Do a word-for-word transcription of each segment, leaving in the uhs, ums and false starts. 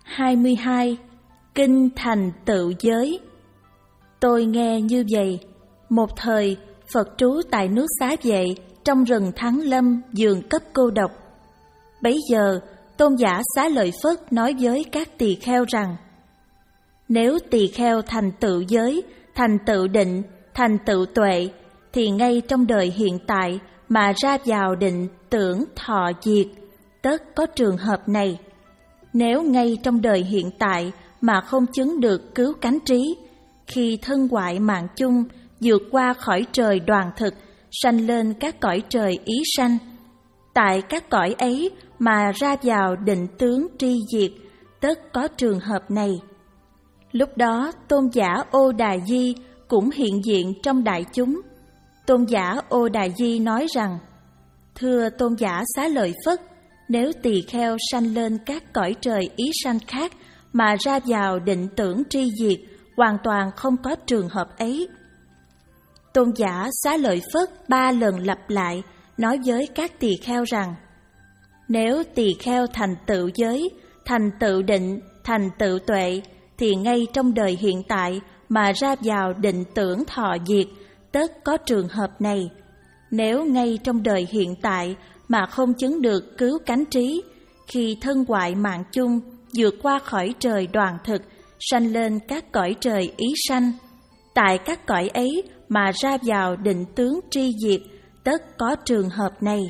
hai mươi hai. Kinh thành tựu giới. Tôi nghe như vậy, một thời Phật trú tại nước Xá Vệ, trong rừng Thắng Lâm, vườn cấp cô độc. Bấy giờ tôn giả Xá Lợi Phất nói với các tỳ kheo rằng: nếu tỳ kheo thành tựu giới, thành tựu định, thành tựu tuệ, thì ngay trong đời hiện tại mà ra vào định, tưởng, thọ, diệt, tất có trường hợp này. Nếu ngay trong đời hiện tại mà không chứng được cứu cánh trí, khi thân hoại mạng chung, vượt qua khỏi trời đoàn thực, sanh lên các cõi trời ý sanh, tại các cõi ấy mà ra vào định tướng tri diệt, tất có trường hợp này. Lúc đó tôn giả Ô Đà Di cũng hiện diện trong đại chúng. Tôn giả Ô Đà Di nói rằng: thưa tôn giả Xá Lợi Phất, nếu tỳ kheo sanh lên các cõi trời ý sanh khác mà ra vào định tưởng tri diệt, hoàn toàn không có trường hợp ấy. Tôn giả Xá Lợi Phất ba lần lặp lại nói với các tỳ kheo rằng: nếu tỳ kheo thành tựu giới, thành tựu định, thành tựu tuệ, thì ngay trong đời hiện tại mà ra vào định tưởng thọ diệt, tất có trường hợp này. Nếu ngay trong đời hiện tại mà không chứng được cứu cánh trí, khi thân hoại mạng chung, vượt qua khỏi trời đoàn thực, sanh lên các cõi trời ý sanh, tại các cõi ấy mà ra vào định tướng tri diệt, tất có trường hợp này.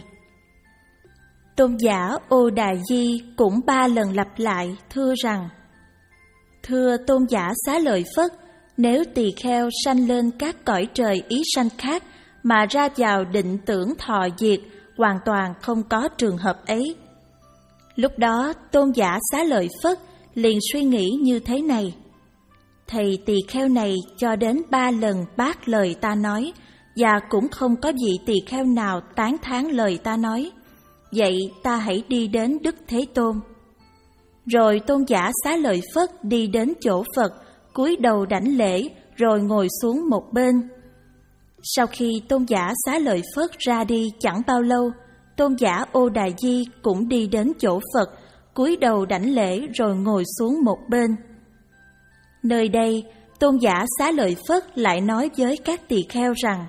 Tôn giả Ô Đà Di cũng ba lần lặp lại thưa rằng: thưa tôn giả Xá Lợi Phất, nếu tỳ kheo sanh lên các cõi trời ý sanh khác mà ra vào định tưởng thọ diệt, hoàn toàn không có trường hợp ấy. Lúc đó tôn giả Xá Lợi Phất liền suy nghĩ như thế này: thầy tỳ kheo này cho đến ba lần bác lời ta nói, và cũng không có vị tỳ kheo nào tán thán lời ta nói. Vậy ta hãy đi đến Đức Thế Tôn. Rồi tôn giả Xá Lợi Phất đi đến chỗ Phật, cúi đầu đảnh lễ, rồi ngồi xuống một bên. Sau khi tôn giả Xá Lợi Phất ra đi chẳng bao lâu, tôn giả Ô Đà Di cũng đi đến chỗ Phật, cúi đầu đảnh lễ rồi ngồi xuống một bên. Nơi đây, tôn giả Xá Lợi Phất lại nói với các tỳ kheo rằng: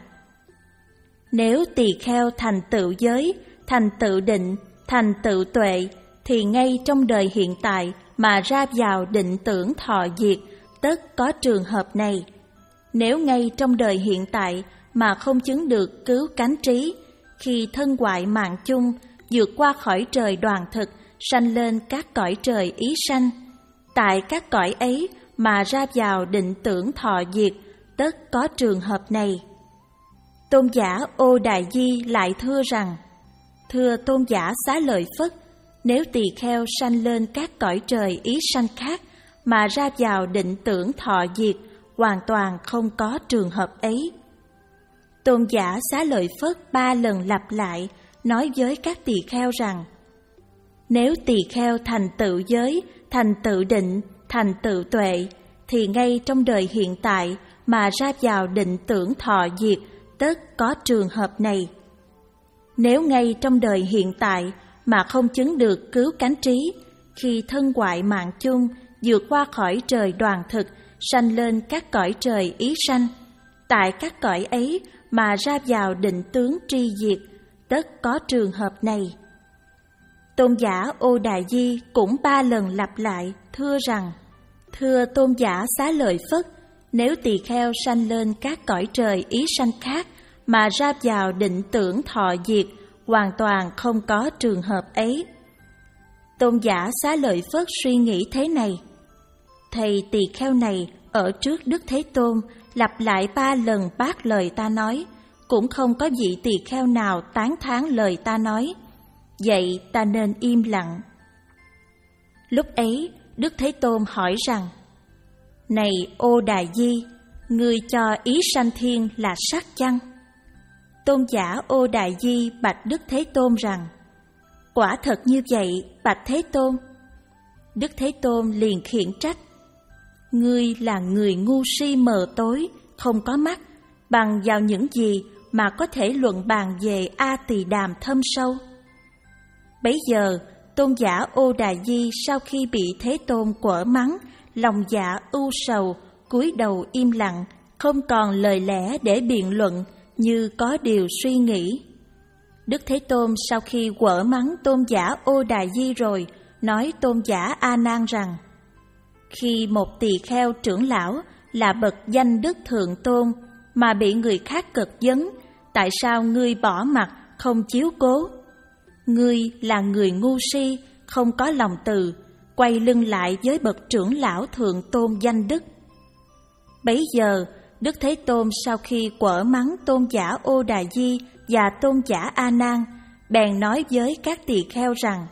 nếu tỳ kheo thành tựu giới, thành tựu định, thành tựu tuệ, thì ngay trong đời hiện tại mà ra vào định tưởng thọ diệt, tất có trường hợp này. Nếu ngay trong đời hiện tại mà không chứng được cứu cánh trí, khi thân hoại mạng chung, vượt qua khỏi trời đoàn thực, sanh lên các cõi trời ý sanh, tại các cõi ấy mà ra vào định tưởng thọ diệt, tất có trường hợp này. Tôn giả Ô Đà Di lại thưa rằng: thưa tôn giả Xá Lợi Phất, nếu tỳ kheo sanh lên các cõi trời ý sanh khác mà ra vào định tưởng thọ diệt, hoàn toàn không có trường hợp ấy. Tôn giả Xá Lợi Phất ba lần lặp lại nói với các tỳ kheo rằng: nếu tỳ kheo thành tựu giới, thành tựu định, thành tựu tuệ, thì ngay trong đời hiện tại mà ra vào định tưởng thọ diệt, tất có trường hợp này. Nếu ngay trong đời hiện tại mà không chứng được cứu cánh trí, khi thân hoại mạng chung, vượt qua khỏi trời đoàn thực, sanh lên các cõi trời ý sanh, tại các cõi ấy mà ra vào định tướng tri diệt, tất có trường hợp này. Tôn giả Ô Đà Di cũng ba lần lặp lại thưa rằng: thưa tôn giả Xá Lợi Phất, nếu tỳ kheo sanh lên các cõi trời ý sanh khác mà ra vào định tưởng thọ diệt, hoàn toàn không có trường hợp ấy. Tôn giả Xá Lợi Phất suy nghĩ thế này: thầy tỳ kheo này ở trước Đức Thế Tôn lặp lại ba lần bác lời ta nói, cũng không có vị tỳ kheo nào tán thán lời ta nói. Vậy ta nên im lặng. Lúc ấy Đức Thế Tôn hỏi rằng: này Ô Đà Di, ngươi cho ý sanh thiên là sắc chăng? Tôn giả Ô Đà Di bạch Đức Thế Tôn rằng: quả thật như vậy, bạch Thế Tôn. Đức Thế Tôn liền khiển trách: ngươi là người ngu si mờ tối, không có mắt, bằng vào những gì mà có thể luận bàn về A Tỳ Đàm thâm sâu? Bấy giờ tôn giả Ô Đà Di sau khi bị Thế Tôn quở mắng, lòng dạ ưu sầu, cúi đầu im lặng, không còn lời lẽ để biện luận, như có điều suy nghĩ. Đức Thế Tôn sau khi quở mắng tôn giả Ô Đà Di rồi, nói tôn giả A Nan rằng: khi một tỳ kheo trưởng lão là bậc danh đức thượng tôn mà bị người khác cực vấn, tại sao ngươi bỏ mặc không chiếu cố? Ngươi là người ngu si, không có lòng từ, quay lưng lại với bậc trưởng lão thượng tôn danh đức. Bấy giờ, Đức Thế Tôn sau khi quở mắng tôn giả Ô Đà Di và tôn giả A Nan, bèn nói với các tỳ kheo rằng: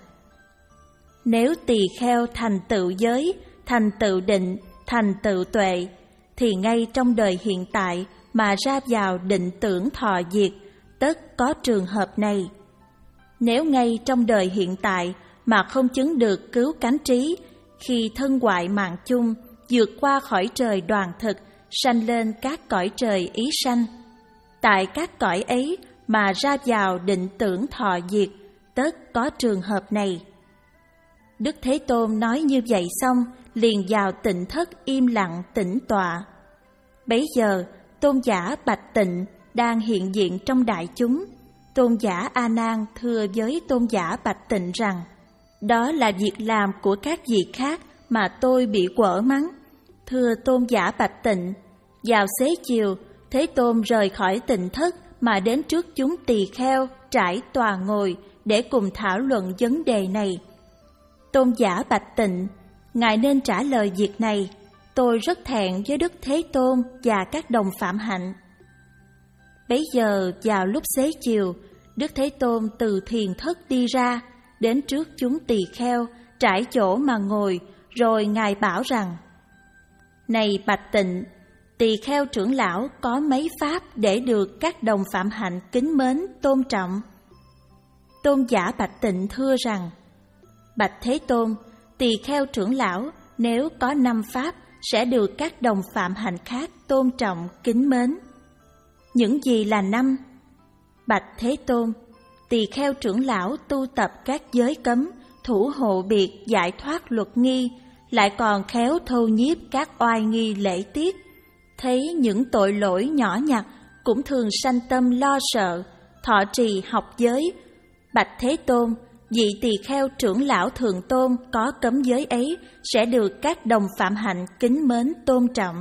nếu tỳ kheo thành tựu giới, thành tựu định, thành tựu tuệ, thì ngay trong đời hiện tại mà ra vào định tưởng thọ diệt, tất có trường hợp này. Nếu ngay trong đời hiện tại mà không chứng được cứu cánh trí, khi thân hoại mạng chung, vượt qua khỏi trời đoàn thực, sanh lên các cõi trời ý sanh, tại các cõi ấy mà ra vào định tưởng thọ diệt, tất có trường hợp này. Đức Thế Tôn nói như vậy xong, liền vào tịnh thất im lặng tĩnh tọa. Bấy giờ, tôn giả Bạch Tịnh đang hiện diện trong đại chúng. Tôn giả A Nan thưa với tôn giả Bạch Tịnh rằng: đó là việc làm của các vị khác mà tôi bị quở mắng. Thưa tôn giả Bạch Tịnh, vào xế chiều, Thế Tôn rời khỏi tịnh thất mà đến trước chúng tỳ kheo trải tòa ngồi để cùng thảo luận vấn đề này. Tôn giả Bạch Tịnh, ngài nên trả lời việc này. Tôi rất thẹn với Đức Thế Tôn và các đồng phạm hạnh. Bấy giờ vào lúc xế chiều, Đức Thế Tôn từ thiền thất đi ra, đến trước chúng tỳ kheo trải chỗ mà ngồi, rồi ngài bảo rằng: này Bạch Tịnh, tỳ kheo trưởng lão có mấy pháp để được các đồng phạm hạnh kính mến tôn trọng? Tôn giả Bạch Tịnh thưa rằng: bạch Thế Tôn, tỳ kheo trưởng lão nếu có năm pháp sẽ được các đồng phạm hạnh khác tôn trọng kính mến. Những gì là năm? Bạch Thế Tôn, tỳ kheo trưởng lão tu tập các giới cấm, thủ hộ biệt giải thoát luật nghi, lại còn khéo thâu nhiếp các oai nghi lễ tiết. Thấy những tội lỗi nhỏ nhặt cũng thường sanh tâm lo sợ, thọ trì học giới. Bạch Thế Tôn, vị tỳ kheo trưởng lão thượng tôn có cấm giới ấy sẽ được các đồng phạm hạnh kính mến tôn trọng.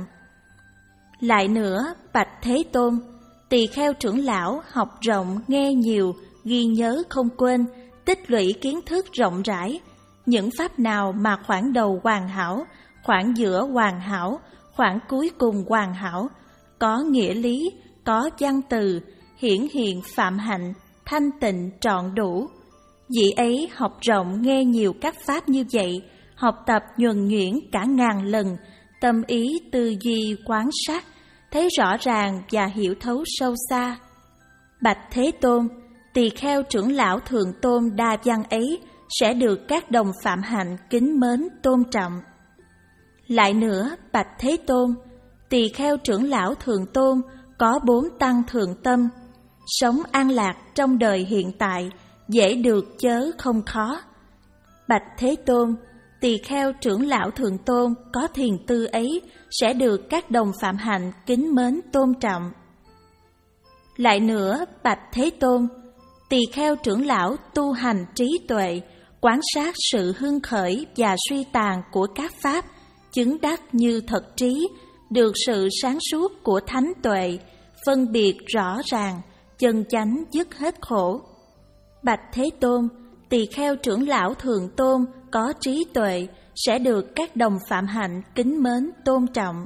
Lại nữa, bạch Thế Tôn, tỳ kheo trưởng lão học rộng, nghe nhiều, ghi nhớ không quên, tích lũy kiến thức rộng rãi. Những pháp nào mà khoảng đầu hoàn hảo, khoảng giữa hoàn hảo, khoảng cuối cùng hoàn hảo, có nghĩa lý, có văn từ, hiển hiện phạm hạnh, thanh tịnh trọn đủ. Vị ấy học rộng nghe nhiều các pháp như vậy, học tập nhuần nhuyễn cả ngàn lần, tâm ý tư duy quán sát, thấy rõ ràng và hiểu thấu sâu xa. Bạch Thế Tôn, tỳ kheo trưởng lão thượng tôn đa văn ấy sẽ được các đồng phạm hạnh kính mến tôn trọng. Lại nữa, bạch Thế Tôn, tỳ kheo trưởng lão thượng tôn có bốn tăng thượng tâm, sống an lạc trong đời hiện tại, dễ được chớ không khó. Bạch Thế Tôn, tỳ kheo trưởng lão thượng tôn có thiền tư ấy sẽ được các đồng phạm hạnh kính mến tôn trọng. Lại nữa, bạch Thế Tôn, tỳ kheo trưởng lão tu hành trí tuệ, quán sát sự hưng khởi và suy tàn của các pháp, chứng đắc như thật trí, được sự sáng suốt của thánh tuệ, phân biệt rõ ràng, chân chánh dứt hết khổ. Bạch Thế Tôn, tỳ kheo trưởng lão thượng tôn có trí tuệ sẽ được các đồng phạm hạnh kính mến tôn trọng.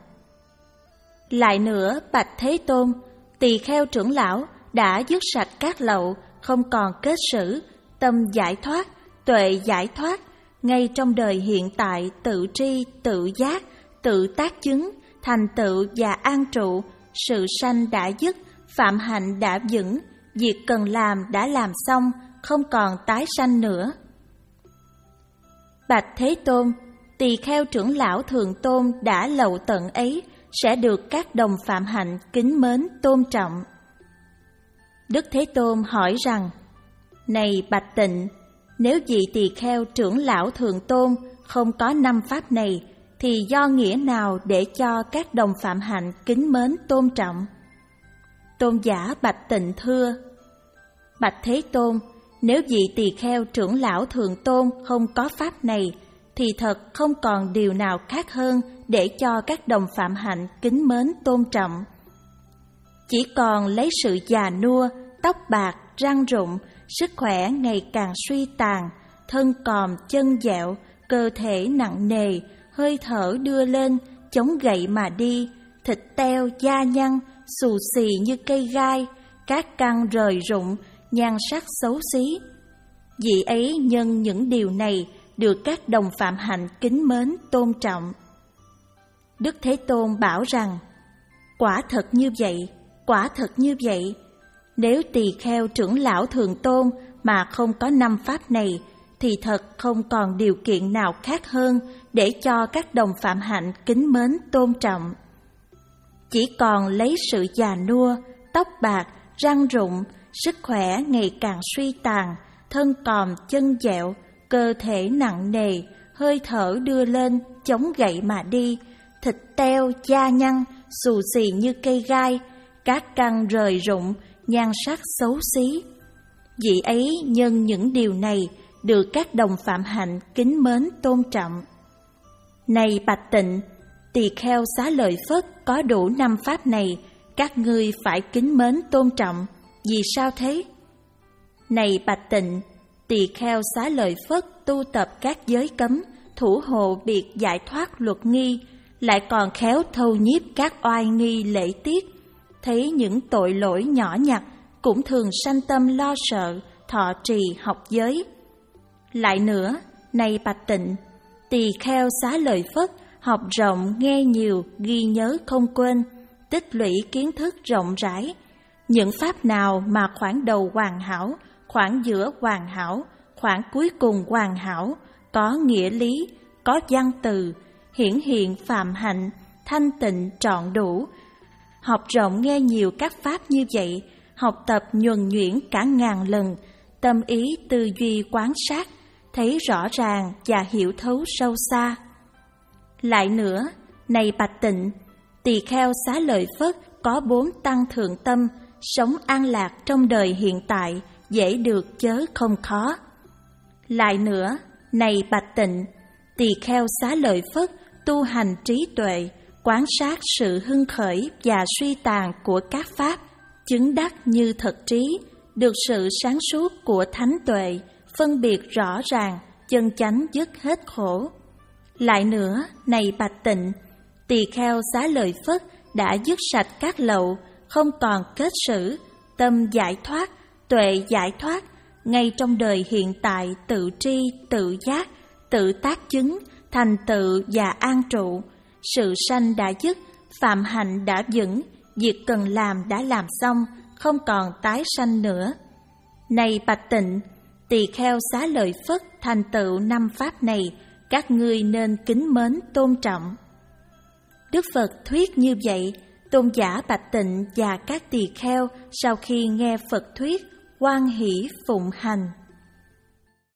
Lại nữa, bạch Thế Tôn, tỳ kheo trưởng lão đã dứt sạch các lậu, không còn kết sử, tâm giải thoát, tuệ giải thoát, ngay trong đời hiện tại tự tri, tự giác, tự tác chứng, thành tựu và an trụ, sự sanh đã dứt, phạm hạnh đã vững, việc cần làm đã làm xong, không còn tái sanh nữa. Bạch Thế Tôn, tỳ kheo trưởng lão thượng tôn đã lậu tận ấy sẽ được các đồng phạm hạnh kính mến tôn trọng. Đức Thế Tôn hỏi rằng: này Bạch Tịnh, Nếu vị tỳ kheo trưởng lão Thượng Tôn không có năm pháp này, thì do nghĩa nào để cho các đồng phạm hạnh kính mến tôn trọng? Tôn giả Bạch Tịnh thưa: Bạch Thế Tôn, nếu vị tỳ kheo trưởng lão Thượng Tôn không có pháp này, thì thật không còn điều nào khác hơn để cho các đồng phạm hạnh kính mến tôn trọng. Chỉ còn lấy sự già nua, tóc bạc, răng rụng, sức khỏe ngày càng suy tàn, thân còm chân dẹo, cơ thể nặng nề, hơi thở đưa lên, chống gậy mà đi, thịt teo, da nhăn, xù xì như cây gai, các căn rời rụng, nhan sắc xấu xí. Vị ấy nhân những điều này được các đồng phạm hạnh kính mến tôn trọng. Đức Thế Tôn bảo rằng: quả thật như vậy, quả thật như vậy. Nếu tỳ kheo trưởng lão Thượng Tôn mà không có năm pháp này, thì thật không còn điều kiện nào khác hơn để cho các đồng phạm hạnh kính mến tôn trọng. Chỉ còn lấy sự già nua, tóc bạc, răng rụng, sức khỏe ngày càng suy tàn, thân còm chân dẹo, cơ thể nặng nề, hơi thở đưa lên, chống gậy mà đi, thịt teo, da nhăn, xù xì như cây gai, các căn rời rụng, nhan sắc xấu xí. Vị ấy nhân những điều này được các đồng phạm hạnh kính mến tôn trọng. Này Bạch Tịnh, tỳ kheo Xá Lợi Phất có đủ năm pháp này, các ngươi phải kính mến tôn trọng. Vì sao thế? Này Bạch Tịnh, tỳ kheo Xá Lợi Phất tu tập các giới cấm, thủ hộ biệt giải thoát luật nghi, lại còn khéo thâu nhiếp các oai nghi lễ tiết, thấy những tội lỗi nhỏ nhặt cũng thường sanh tâm lo sợ, thọ trì học giới. Lại nữa, này Bạch Tịnh, tỳ kheo Xá Lợi Phất học rộng, nghe nhiều, ghi nhớ không quên, tích lũy kiến thức rộng rãi. Những pháp nào mà khoảng đầu hoàn hảo, khoảng giữa hoàn hảo, khoảng cuối cùng hoàn hảo, có nghĩa lý, có văn từ, hiển hiện phạm hạnh, thanh tịnh trọn đủ. Học rộng nghe nhiều các pháp như vậy, học tập nhuần nhuyễn cả ngàn lần, tâm ý tư duy quán sát, thấy rõ ràng và hiểu thấu sâu xa. Lại nữa, này Bạch Tịnh, tỳ kheo Xá Lợi Phất có bốn tăng thượng tâm, sống an lạc trong đời hiện tại, dễ được chớ không khó. Lại nữa, này Bạch Tịnh, tỳ kheo Xá Lợi Phất tu hành trí tuệ, quán sát sự hưng khởi và suy tàn của các pháp, chứng đắc như thật trí, được sự sáng suốt của thánh tuệ, phân biệt rõ ràng, chân chánh dứt hết khổ. Lại nữa, này Bạch Tịnh, tỳ kheo Xá Lợi Phất đã dứt sạch các lậu, không còn kết sử, tâm giải thoát, tuệ giải thoát, ngay trong đời hiện tại tự tri, tự giác, tự tác chứng, thành tựu và an trụ. Sự sanh đã dứt, phạm hạnh đã vững, việc cần làm đã làm xong, không còn tái sanh nữa. Này Bạch Tịnh, tỳ kheo Xá Lợi Phất thành tựu năm pháp này, các ngươi nên kính mến tôn trọng. Đức Phật thuyết như vậy, tôn giả Bạch Tịnh và các tỳ kheo sau khi nghe Phật thuyết, hoan hỷ phụng hành.